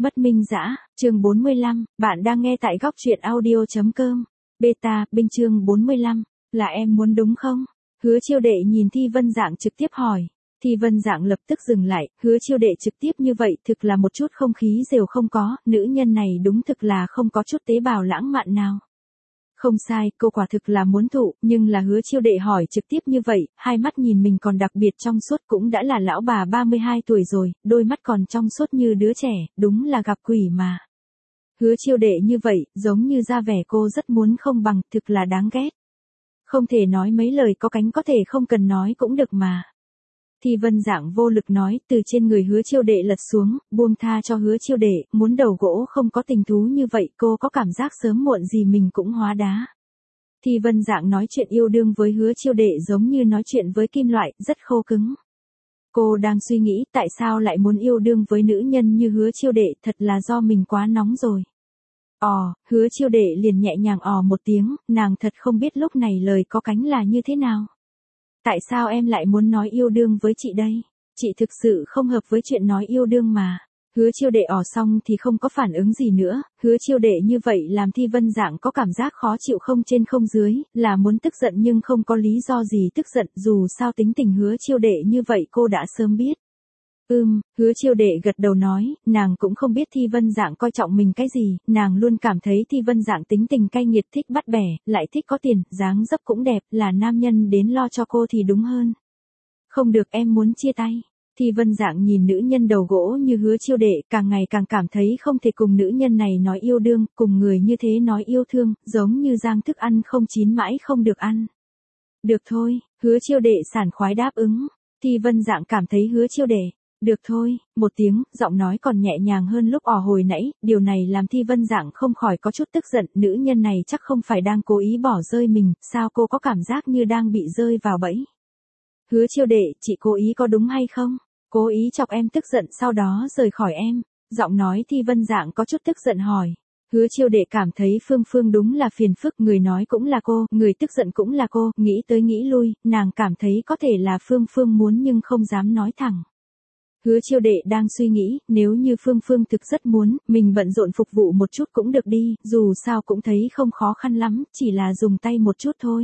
Mất minh dã, chương 45, bạn đang nghe tại góc truyện audio.com. Beta, binh chương 45, là em muốn đúng không? Hứa Chiêu Đệ nhìn Thi Vân Dạng trực tiếp hỏi. Thi Vân Dạng lập tức dừng lại, Hứa Chiêu Đệ trực tiếp như vậy thực là một chút không khí rều không có, nữ nhân này đúng thực là không có chút tế bào lãng mạn nào. Không sai, cô quả thực là muốn thụ, nhưng là Hứa Chiêu Đệ hỏi trực tiếp như vậy, hai mắt nhìn mình còn đặc biệt trong suốt, cũng đã là lão bà 32 tuổi rồi, đôi mắt còn trong suốt như đứa trẻ, đúng là gặp quỷ mà. Hứa Chiêu Đệ như vậy, giống như ra vẻ cô rất muốn không bằng, thực là đáng ghét. Không thể nói mấy lời có cánh, có thể không cần nói cũng được mà. Thi Vân Dạng vô lực nói, từ trên người Hứa Chiêu Đệ lật xuống, buông tha cho Hứa Chiêu Đệ, muốn đầu gỗ không có tình thú như vậy, cô có cảm giác sớm muộn gì mình cũng hóa đá. Thi Vân Dạng nói chuyện yêu đương với Hứa Chiêu Đệ giống như nói chuyện với kim loại, rất khô cứng. Cô đang suy nghĩ tại sao lại muốn yêu đương với nữ nhân như Hứa Chiêu Đệ, thật là do mình quá nóng rồi. Hứa Chiêu Đệ liền nhẹ nhàng một tiếng, nàng thật không biết lúc này lời có cánh là như thế nào. Tại sao em lại muốn nói yêu đương với chị đây? Chị thực sự không hợp với chuyện nói yêu đương mà. Hứa Chiêu Đệ xong thì không có phản ứng gì nữa, Hứa Chiêu Đệ như vậy làm Thi Vân Dạng có cảm giác khó chịu không trên không dưới, là muốn tức giận nhưng không có lý do gì tức giận, dù sao tính tình Hứa Chiêu Đệ như vậy cô đã sớm biết. Hứa Chiêu Đệ gật đầu nói, nàng cũng không biết Thi Vân Dạng coi trọng mình cái gì, nàng luôn cảm thấy Thi Vân Dạng tính tình cay nghiệt, thích bắt bẻ, lại thích có tiền, dáng dấp cũng đẹp, là nam nhân đến lo cho cô thì đúng hơn. Không được, em muốn chia tay. Thi Vân Dạng nhìn nữ nhân đầu gỗ như Hứa Chiêu Đệ, càng ngày càng cảm thấy không thể cùng nữ nhân này nói yêu đương, cùng người như thế nói yêu thương, giống như rang thức ăn không chín mãi không được ăn. Được thôi, Hứa Chiêu Đệ sảng khoái đáp ứng. Thi Vân Dạng cảm thấy Hứa Chiêu Đệ, được thôi, một tiếng, giọng nói còn nhẹ nhàng hơn lúc hồi nãy, điều này làm Thi Vân Dạng không khỏi có chút tức giận, nữ nhân này chắc không phải đang cố ý bỏ rơi mình, sao cô có cảm giác như đang bị rơi vào bẫy. Hứa Chiêu Đệ, chị cố ý có đúng hay không? Cố ý chọc em tức giận sau đó rời khỏi em. Giọng nói Thi Vân Dạng có chút tức giận hỏi. Hứa Chiêu Đệ cảm thấy Phương Phương đúng là phiền phức, người nói cũng là cô, người tức giận cũng là cô, nghĩ tới nghĩ lui, nàng cảm thấy có thể là Phương Phương muốn nhưng không dám nói thẳng. Hứa Chiêu Đệ đang suy nghĩ, nếu như Phương Phương thực rất muốn, mình bận rộn phục vụ một chút cũng được đi, dù sao cũng thấy không khó khăn lắm, chỉ là dùng tay một chút thôi.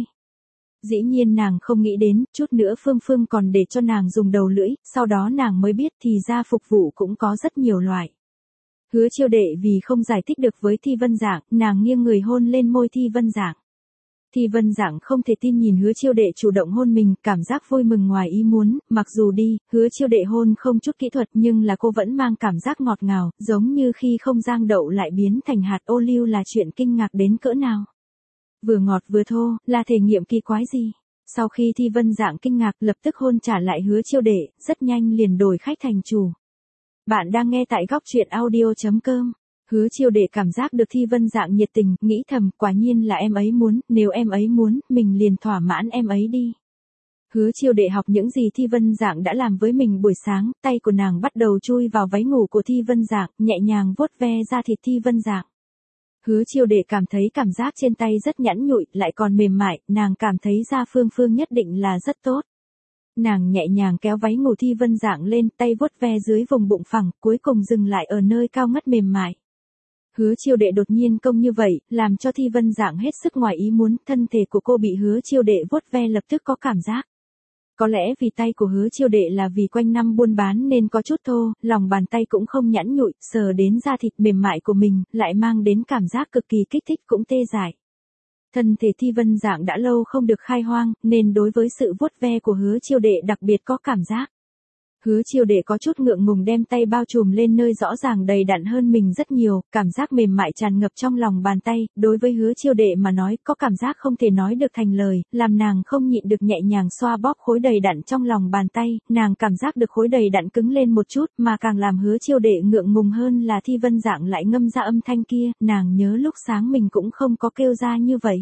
Dĩ nhiên nàng không nghĩ đến, chút nữa Phương Phương còn để cho nàng dùng đầu lưỡi, sau đó nàng mới biết thì ra phục vụ cũng có rất nhiều loại. Hứa Chiêu Đệ vì không giải thích được với Thi Vân Dạng, nàng nghiêng người hôn lên môi Thi Vân Dạng. Thi Vân Dạng không thể tin nhìn Hứa Chiêu Đệ chủ động hôn mình, cảm giác vui mừng ngoài ý muốn, mặc dù đi, Hứa Chiêu Đệ hôn không chút kỹ thuật nhưng là cô vẫn mang cảm giác ngọt ngào, giống như khi không rang đậu lại biến thành hạt ô liu là chuyện kinh ngạc đến cỡ nào. Vừa ngọt vừa thô, là thể nghiệm kỳ quái gì? Sau khi Thi Vân Dạng kinh ngạc lập tức hôn trả lại Hứa Chiêu Đệ, rất nhanh liền đổi khách thành chủ. Bạn đang nghe tại góc truyện audio.com. Hứa Chiêu Đệ cảm giác được Thi Vân Dạng nhiệt tình, nghĩ thầm, quả nhiên là em ấy muốn, nếu em ấy muốn, mình liền thỏa mãn em ấy đi. Hứa Chiêu Đệ học những gì Thi Vân Dạng đã làm với mình buổi sáng, tay của nàng bắt đầu chui vào váy ngủ của Thi Vân Dạng, nhẹ nhàng vuốt ve da thịt Thi Vân Dạng. Hứa Chiêu Đệ cảm thấy cảm giác trên tay rất nhẵn nhụi, lại còn mềm mại, nàng cảm thấy da Phương Phương nhất định là rất tốt. Nàng nhẹ nhàng kéo váy ngủ Thi Vân Dạng lên, tay vuốt ve dưới vùng bụng phẳng, cuối cùng dừng lại ở nơi cao ngất mềm mại. Hứa Chiêu Đệ đột nhiên công như vậy, làm cho Thi Vân Dạng hết sức ngoài ý muốn, thân thể của cô bị Hứa Chiêu Đệ vuốt ve lập tức có cảm giác. Có lẽ vì tay của Hứa Chiêu Đệ là vì quanh năm buôn bán nên có chút thô, lòng bàn tay cũng không nhẵn nhụi, sờ đến da thịt mềm mại của mình, lại mang đến cảm giác cực kỳ kích thích cũng tê dại. Thân thể Thi Vân Dạng đã lâu không được khai hoang, nên đối với sự vuốt ve của Hứa Chiêu Đệ đặc biệt có cảm giác. Hứa Chiêu Đệ có chút ngượng ngùng đem tay bao trùm lên nơi rõ ràng đầy đặn hơn mình rất nhiều, cảm giác mềm mại tràn ngập trong lòng bàn tay, đối với Hứa Chiêu Đệ mà nói có cảm giác không thể nói được thành lời, làm nàng không nhịn được nhẹ nhàng xoa bóp khối đầy đặn trong lòng bàn tay, nàng cảm giác được khối đầy đặn cứng lên một chút, mà càng làm Hứa Chiêu Đệ ngượng ngùng hơn là Thi Vân Dạng lại ngâm ra âm thanh kia, nàng nhớ lúc sáng mình cũng không có kêu ra như vậy.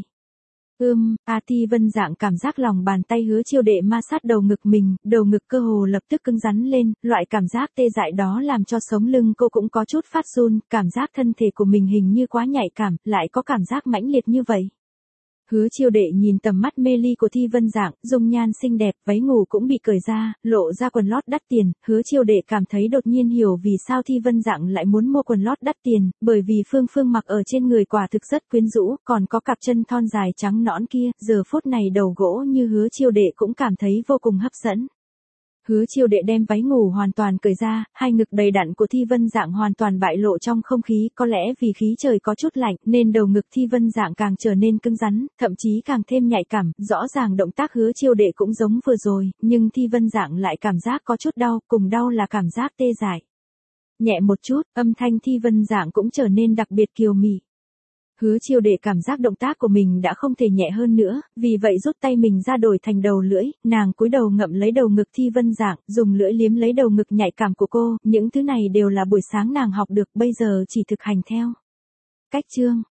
Thi Vân Dạng cảm giác lòng bàn tay Hứa Chiêu Đệ ma sát đầu ngực mình, đầu ngực cơ hồ lập tức cứng rắn lên, loại cảm giác tê dại đó làm cho sống lưng cô cũng có chút phát run, cảm giác thân thể của mình hình như quá nhạy cảm, lại có cảm giác mãnh liệt như vậy. Hứa Chiêu Đệ nhìn tầm mắt mê ly của Thi Vân Dạng, dung nhan xinh đẹp, váy ngủ cũng bị cởi ra, lộ ra quần lót đắt tiền, Hứa Chiêu Đệ cảm thấy đột nhiên hiểu vì sao Thi Vân Dạng lại muốn mua quần lót đắt tiền, bởi vì Phương Phương mặc ở trên người quả thực rất quyến rũ, còn có cặp chân thon dài trắng nõn kia, giờ phút này đầu gỗ như Hứa Chiêu Đệ cũng cảm thấy vô cùng hấp dẫn. Hứa Chiêu Đệ đem váy ngủ hoàn toàn cởi ra, hai ngực đầy đặn của Thi Vân Dạng hoàn toàn bại lộ trong không khí, có lẽ vì khí trời có chút lạnh, nên đầu ngực Thi Vân Dạng càng trở nên cứng rắn, thậm chí càng thêm nhạy cảm, rõ ràng động tác Hứa Chiêu Đệ cũng giống vừa rồi, nhưng Thi Vân Dạng lại cảm giác có chút đau, cùng đau là cảm giác tê dại. Nhẹ một chút, âm thanh Thi Vân Dạng cũng trở nên đặc biệt kiều mị. Hứa Chiêu Đệ cảm giác động tác của mình đã không thể nhẹ hơn nữa, vì vậy rút tay mình ra đổi thành đầu lưỡi, nàng cúi đầu ngậm lấy đầu ngực Thi Vân Dạng, dùng lưỡi liếm lấy đầu ngực nhạy cảm của cô, những thứ này đều là buổi sáng nàng học được, bây giờ chỉ thực hành theo. Cách chương